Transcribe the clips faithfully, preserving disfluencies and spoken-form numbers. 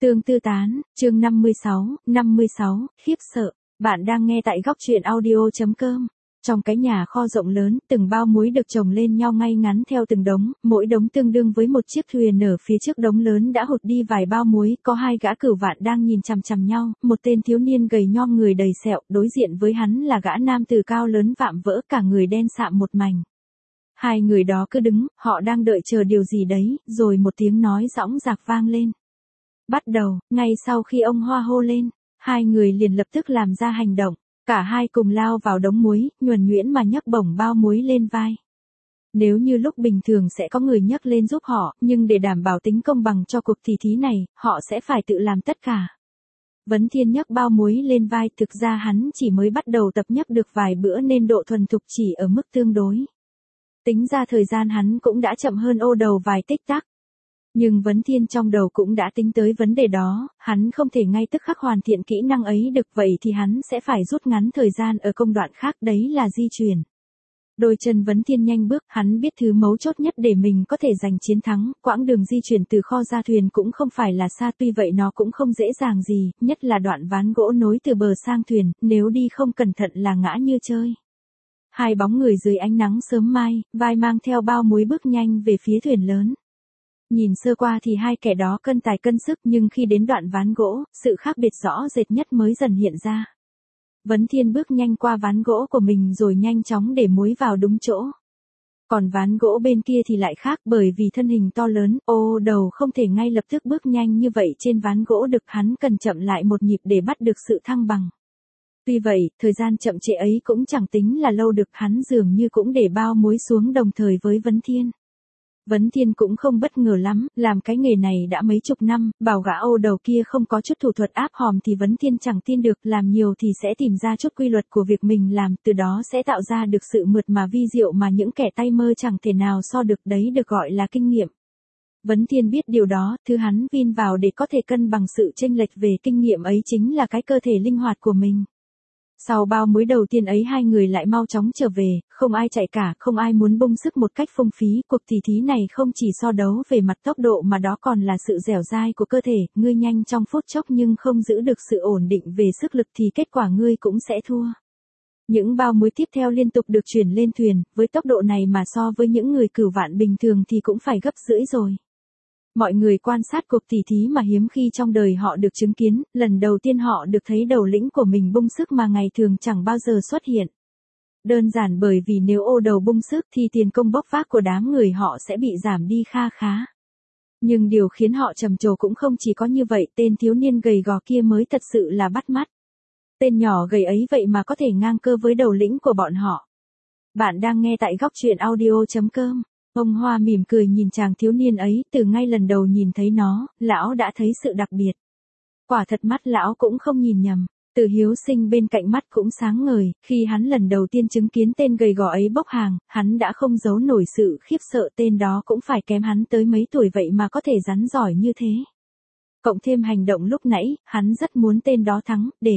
Tương tư tán, chương năm mươi sáu, năm mươi sáu, khiếp sợ. Bạn đang nghe tại góc truyện audio chấm com. Trong cái nhà kho rộng lớn, từng bao muối được chồng lên nhau ngay ngắn theo từng đống, mỗi đống tương đương với một chiếc thuyền. Ở phía trước đống lớn đã hụt đi vài bao muối, có hai gã cửu vạn đang nhìn chằm chằm nhau, một tên thiếu niên gầy nhom người đầy sẹo, đối diện với hắn là gã nam tử cao lớn vạm vỡ cả người đen sạm một mảnh. Hai người đó cứ đứng, họ đang đợi chờ điều gì đấy, rồi một tiếng nói dõng dạc vang lên. Bắt đầu, ngay sau khi ông Hoa hô lên, hai người liền lập tức làm ra hành động, cả hai cùng lao vào đống muối, nhuần nhuyễn mà nhấc bổng bao muối lên vai. Nếu như lúc bình thường sẽ có người nhấc lên giúp họ, nhưng để đảm bảo tính công bằng cho cuộc thi thí này, họ sẽ phải tự làm tất cả. Vấn Thiên nhấc bao muối lên vai, thực ra hắn chỉ mới bắt đầu tập nhấc được vài bữa nên độ thuần thục chỉ ở mức tương đối. Tính ra thời gian hắn cũng đã chậm hơn ô đầu vài tích tắc. Nhưng Vấn Thiên trong đầu cũng đã tính tới vấn đề đó, hắn không thể ngay tức khắc hoàn thiện kỹ năng ấy được, vậy thì hắn sẽ phải rút ngắn thời gian ở công đoạn khác, đấy là di chuyển. Đôi chân Vấn Thiên nhanh bước, hắn biết thứ mấu chốt nhất để mình có thể giành chiến thắng, quãng đường di chuyển từ kho ra thuyền cũng không phải là xa, tuy vậy nó cũng không dễ dàng gì, nhất là đoạn ván gỗ nối từ bờ sang thuyền, nếu đi không cẩn thận là ngã như chơi. Hai bóng người dưới ánh nắng sớm mai, vai mang theo bao muối bước nhanh về phía thuyền lớn. Nhìn sơ qua thì hai kẻ đó cân tài cân sức, nhưng khi đến đoạn ván gỗ, sự khác biệt rõ rệt nhất mới dần hiện ra. Vấn Thiên bước nhanh qua ván gỗ của mình rồi nhanh chóng để muối vào đúng chỗ. Còn ván gỗ bên kia thì lại khác, bởi vì thân hình to lớn, ô đầu không thể ngay lập tức bước nhanh như vậy trên ván gỗ được, hắn cần chậm lại một nhịp để bắt được sự thăng bằng. Tuy vậy, thời gian chậm trễ ấy cũng chẳng tính là lâu được, hắn dường như cũng để bao muối xuống đồng thời với Vấn Thiên. Vấn Thiên cũng không bất ngờ lắm, làm cái nghề này đã mấy chục năm, bảo gã ô đầu kia không có chút thủ thuật áp hòm thì Vấn Thiên chẳng tin được, làm nhiều thì sẽ tìm ra chút quy luật của việc mình làm, từ đó sẽ tạo ra được sự mượt mà vi diệu mà những kẻ tay mơ chẳng thể nào so được, đấy được gọi là kinh nghiệm. Vấn Thiên biết điều đó, thứ hắn vin vào để có thể cân bằng sự chênh lệch về kinh nghiệm ấy chính là cái cơ thể linh hoạt của mình. Sau bao muối đầu tiên ấy hai người lại mau chóng trở về, không ai chạy cả, không ai muốn bung sức một cách phung phí, cuộc tỷ thí này không chỉ so đấu về mặt tốc độ mà đó còn là sự dẻo dai của cơ thể, ngươi nhanh trong phút chốc nhưng không giữ được sự ổn định về sức lực thì kết quả ngươi cũng sẽ thua. Những bao muối tiếp theo liên tục được chuyển lên thuyền, với tốc độ này mà so với những người cửu vạn bình thường thì cũng phải gấp rưỡi rồi. Mọi người quan sát cuộc tỉ thí mà hiếm khi trong đời họ được chứng kiến, lần đầu tiên họ được thấy đầu lĩnh của mình bung sức mà ngày thường chẳng bao giờ xuất hiện. Đơn giản bởi vì nếu ô đầu bung sức thì tiền công bốc vác của đám người họ sẽ bị giảm đi kha khá. Nhưng điều khiến họ trầm trồ cũng không chỉ có như vậy, tên thiếu niên gầy gò kia mới thật sự là bắt mắt. Tên nhỏ gầy ấy vậy mà có thể ngang cơ với đầu lĩnh của bọn họ. Bạn đang nghe tại góc truyện audio chấm com. Ông Hoa mỉm cười nhìn chàng thiếu niên ấy, từ ngay lần đầu nhìn thấy nó, lão đã thấy sự đặc biệt. Quả thật mắt lão cũng không nhìn nhầm, Từ Hiếu Sinh bên cạnh mắt cũng sáng ngời, khi hắn lần đầu tiên chứng kiến tên gầy gò ấy bốc hàng, hắn đã không giấu nổi sự khiếp sợ, tên đó cũng phải kém hắn tới mấy tuổi vậy mà có thể rắn giỏi như thế. Cộng thêm hành động lúc nãy, hắn rất muốn tên đó thắng, để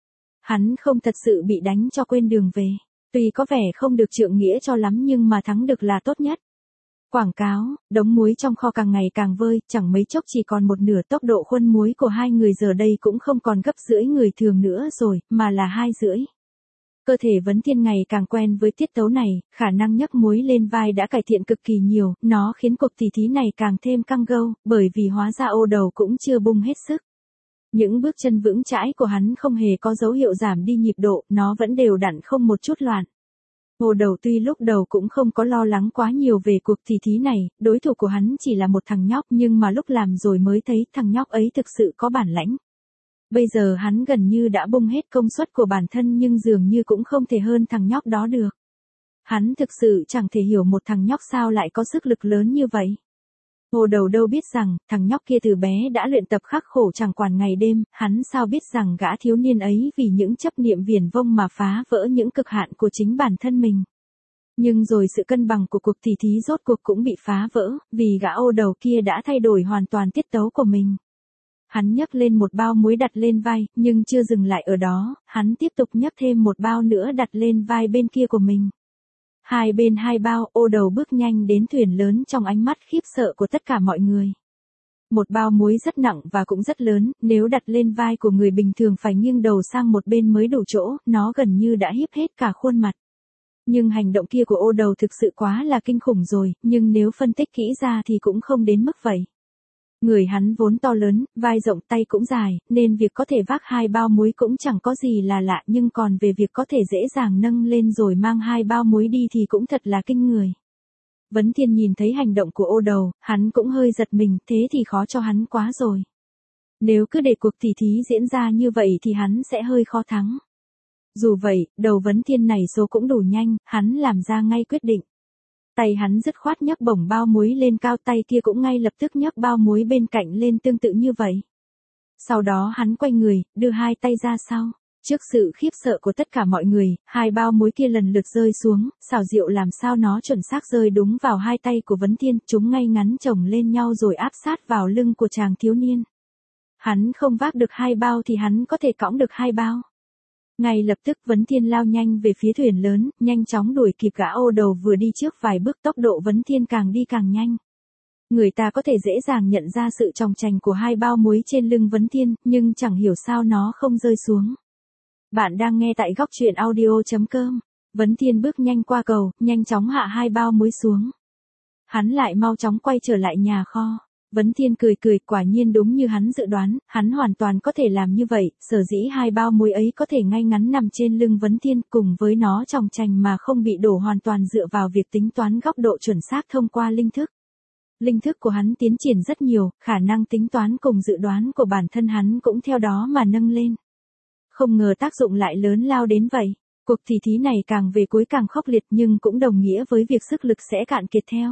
hắn không thật sự bị đánh cho quên đường về. Tuy có vẻ không được trượng nghĩa cho lắm nhưng mà thắng được là tốt nhất. Quảng cáo, đống muối trong kho càng ngày càng vơi, chẳng mấy chốc chỉ còn một nửa, tốc độ khuân muối của hai người giờ đây cũng không còn gấp rưỡi người thường nữa rồi, mà là hai rưỡi. Cơ thể Vấn Thiên ngày càng quen với tiết tấu này, khả năng nhấc muối lên vai đã cải thiện cực kỳ nhiều, nó khiến cuộc tỉ thí này càng thêm căng gâu, bởi vì hóa ra ô đầu cũng chưa bung hết sức. Những bước chân vững chãi của hắn không hề có dấu hiệu giảm đi nhịp độ, nó vẫn đều đặn không một chút loạn. Ô đầu tuy lúc đầu cũng không có lo lắng quá nhiều về cuộc tỉ thí này, đối thủ của hắn chỉ là một thằng nhóc, nhưng mà lúc làm rồi mới thấy thằng nhóc ấy thực sự có bản lãnh. Bây giờ hắn gần như đã bung hết công suất của bản thân nhưng dường như cũng không thể hơn thằng nhóc đó được. Hắn thực sự chẳng thể hiểu một thằng nhóc sao lại có sức lực lớn như vậy. Ô đầu đâu biết rằng, thằng nhóc kia từ bé đã luyện tập khắc khổ chẳng quản ngày đêm, hắn sao biết rằng gã thiếu niên ấy vì những chấp niệm viển vông mà phá vỡ những cực hạn của chính bản thân mình. Nhưng rồi sự cân bằng của cuộc tỉ thí rốt cuộc cũng bị phá vỡ, vì gã ô đầu kia đã thay đổi hoàn toàn tiết tấu của mình. Hắn nhấc lên một bao muối đặt lên vai, nhưng chưa dừng lại ở đó, hắn tiếp tục nhấc thêm một bao nữa đặt lên vai bên kia của mình. Hai bên hai bao, ô đầu bước nhanh đến thuyền lớn trong ánh mắt khiếp sợ của tất cả mọi người. một bao muối rất nặng và cũng rất lớn, nếu đặt lên vai của người bình thường phải nghiêng đầu sang một bên mới đủ chỗ, nó gần như đã hiếp hết cả khuôn mặt. Nhưng hành động kia của Ô Đầu thực sự quá là kinh khủng rồi, nhưng nếu phân tích kỹ ra thì cũng không đến mức vậy. Người hắn vốn to lớn, vai rộng tay cũng dài, nên việc có thể vác hai bao muối cũng chẳng có gì là lạ, nhưng còn về việc có thể dễ dàng nâng lên rồi mang hai bao muối đi thì cũng thật là kinh người. Vấn Thiên nhìn thấy hành động của Ô Đầu, hắn cũng hơi giật mình, thế thì khó cho hắn quá rồi. Nếu cứ để cuộc tỉ thí diễn ra như vậy thì hắn sẽ hơi khó thắng. Dù vậy, đầu Vấn Thiên này số cũng đủ nhanh, hắn làm ra ngay quyết định. Tay hắn dứt khoát nhấc bổng bao muối lên cao, tay kia cũng ngay lập tức nhấc bao muối bên cạnh lên tương tự như vậy. Sau đó hắn quay người, đưa hai tay ra sau. Trước sự khiếp sợ của tất cả mọi người, hai bao muối kia lần lượt rơi xuống, xảo diệu làm sao nó chuẩn xác rơi đúng vào hai tay của Vấn Thiên, chúng ngay ngắn chồng lên nhau rồi áp sát vào lưng của chàng thiếu niên. Hắn không vác được hai bao thì hắn có thể cõng được hai bao. Ngay lập tức Vấn Thiên lao nhanh về phía thuyền lớn, nhanh chóng đuổi kịp gã Ô Đầu vừa đi trước vài bước, tốc độ Vấn Thiên càng đi càng nhanh. Người ta có thể dễ dàng nhận ra sự chòng chành của hai bao muối trên lưng Vấn Thiên, nhưng chẳng hiểu sao nó không rơi xuống. Bạn đang nghe tại góc truyện audio chấm com. Vấn Thiên bước nhanh qua cầu, nhanh chóng hạ hai bao muối xuống. Hắn lại mau chóng quay trở lại nhà kho. Vấn Thiên cười cười, quả nhiên đúng như hắn dự đoán, hắn hoàn toàn có thể làm như vậy, sở dĩ hai bao muối ấy có thể ngay ngắn nằm trên lưng Vấn Thiên cùng với nó chòng chành mà không bị đổ hoàn toàn dựa vào việc tính toán góc độ chuẩn xác thông qua linh thức. Linh thức của hắn tiến triển rất nhiều, khả năng tính toán cùng dự đoán của bản thân hắn cũng theo đó mà nâng lên. Không ngờ tác dụng lại lớn lao đến vậy. Cuộc tỉ thí này càng về cuối càng khốc liệt nhưng cũng đồng nghĩa với việc sức lực sẽ cạn kiệt theo.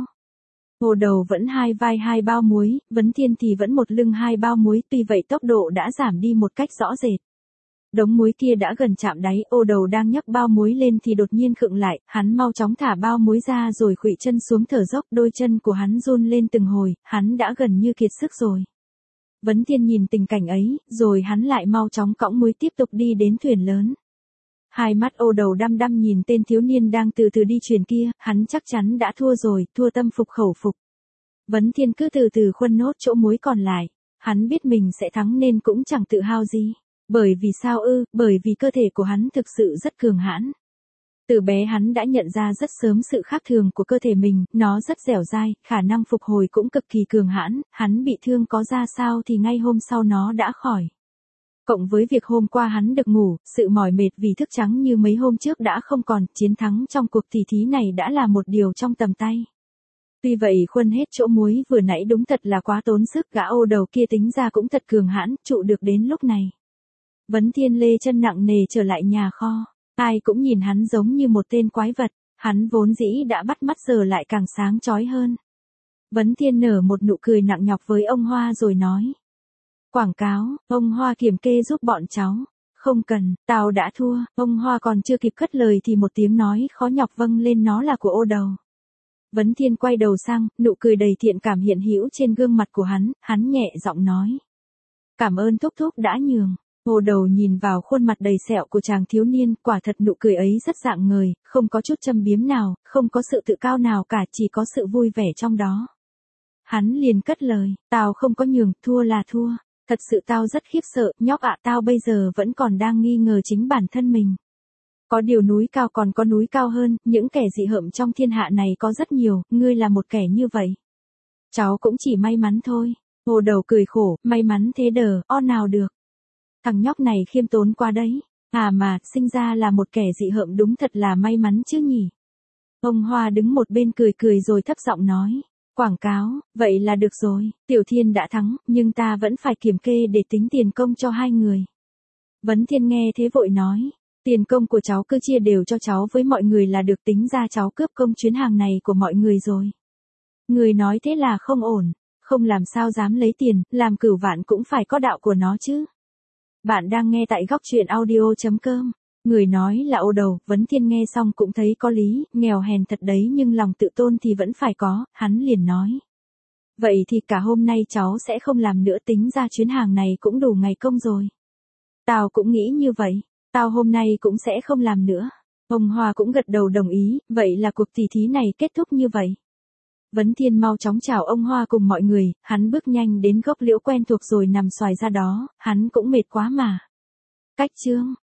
Ô Đầu vẫn hai vai hai bao muối, Vấn Thiên thì vẫn một lưng hai bao muối, tuy vậy tốc độ đã giảm đi một cách rõ rệt. Đống muối kia đã gần chạm đáy, Ô Đầu đang nhấc bao muối lên thì đột nhiên khựng lại, hắn mau chóng thả bao muối ra rồi khuỵu chân xuống thở dốc, đôi chân của hắn run lên từng hồi, hắn đã gần như kiệt sức rồi. Vấn Thiên nhìn tình cảnh ấy, rồi hắn lại mau chóng cõng muối tiếp tục đi đến thuyền lớn. Hai mắt Ô Đầu đăm đăm nhìn tên thiếu niên đang từ từ đi chuyển kia, hắn chắc chắn đã thua rồi, thua tâm phục khẩu phục. Vấn Thiên cứ từ từ khuân nốt chỗ muối còn lại, hắn biết mình sẽ thắng nên cũng chẳng tự hào gì. Bởi vì sao ư, bởi vì cơ thể của hắn thực sự rất cường hãn. Từ bé hắn đã nhận ra rất sớm sự khác thường của cơ thể mình, nó rất dẻo dai, khả năng phục hồi cũng cực kỳ cường hãn, hắn bị thương có ra sao thì ngay hôm sau nó đã khỏi. Cộng với việc hôm qua hắn được ngủ, sự mỏi mệt vì thức trắng như mấy hôm trước đã không còn, chiến thắng trong cuộc tỉ thí này đã là một điều trong tầm tay. Tuy vậy khuân hết chỗ muối vừa nãy đúng thật là quá tốn sức, gã Ô Đầu kia tính ra cũng thật cường hãn, trụ được đến lúc này. Vấn Thiên lê chân nặng nề trở lại nhà kho, ai cũng nhìn hắn giống như một tên quái vật, hắn vốn dĩ đã bắt mắt giờ lại càng sáng chói hơn. Vấn Thiên nở một nụ cười nặng nhọc với ông Hoa rồi nói. Quảng cáo, ông Hoa kiểm kê giúp bọn cháu. Không cần, tao đã thua, ông Hoa còn chưa kịp cất lời thì một tiếng nói khó nhọc vâng lên, nó là của Ô Đầu. Vấn Thiên quay đầu sang, nụ cười đầy thiện cảm hiện hữu trên gương mặt của hắn, hắn nhẹ giọng nói. Cảm ơn thúc thúc đã nhường. Ô Đầu nhìn vào khuôn mặt đầy sẹo của chàng thiếu niên, quả thật nụ cười ấy rất rạng ngời, không có chút châm biếm nào, không có sự tự cao nào cả, chỉ có sự vui vẻ trong đó. Hắn liền cất lời, tao không có nhường, thua là thua. Thật sự tao rất khiếp sợ, nhóc ạ, tao bây giờ vẫn còn đang nghi ngờ chính bản thân mình. Có điều núi cao còn có núi cao hơn, những kẻ dị hợm trong thiên hạ này có rất nhiều, ngươi là một kẻ như vậy. Cháu cũng chỉ may mắn thôi. Ô Đầu cười khổ, may mắn thế đờ, o nào được. Thằng nhóc này khiêm tốn quá đấy. À mà, sinh ra là một kẻ dị hợm đúng thật là may mắn chứ nhỉ. Ông Hoa đứng một bên cười cười rồi thấp giọng nói. Quảng cáo, vậy là được rồi, Tiểu Thiên đã thắng, nhưng ta vẫn phải kiểm kê để tính tiền công cho hai người. Vấn Thiên nghe thế vội nói. Tiền công của cháu cứ chia đều cho cháu với mọi người là được, tính ra cháu cướp công chuyến hàng này của mọi người rồi. Người nói thế là không ổn, không làm sao dám lấy tiền, làm cửu vạn cũng phải có đạo của nó chứ. Bạn đang nghe tại góc truyện audio chấm com. Người nói là Ô Đầu, Vấn Thiên nghe xong cũng thấy có lý, nghèo hèn thật đấy nhưng lòng tự tôn thì vẫn phải có, hắn liền nói. Vậy thì cả hôm nay cháu sẽ không làm nữa, tính ra chuyến hàng này cũng đủ ngày công rồi. Tao cũng nghĩ như vậy, tao hôm nay cũng sẽ không làm nữa. Ông Hoa cũng gật đầu đồng ý, vậy là cuộc tỉ thí này kết thúc như vậy. Vấn Thiên mau chóng chào ông Hoa cùng mọi người, hắn bước nhanh đến gốc liễu quen thuộc rồi nằm xoài ra đó, hắn cũng mệt quá mà. Cách chương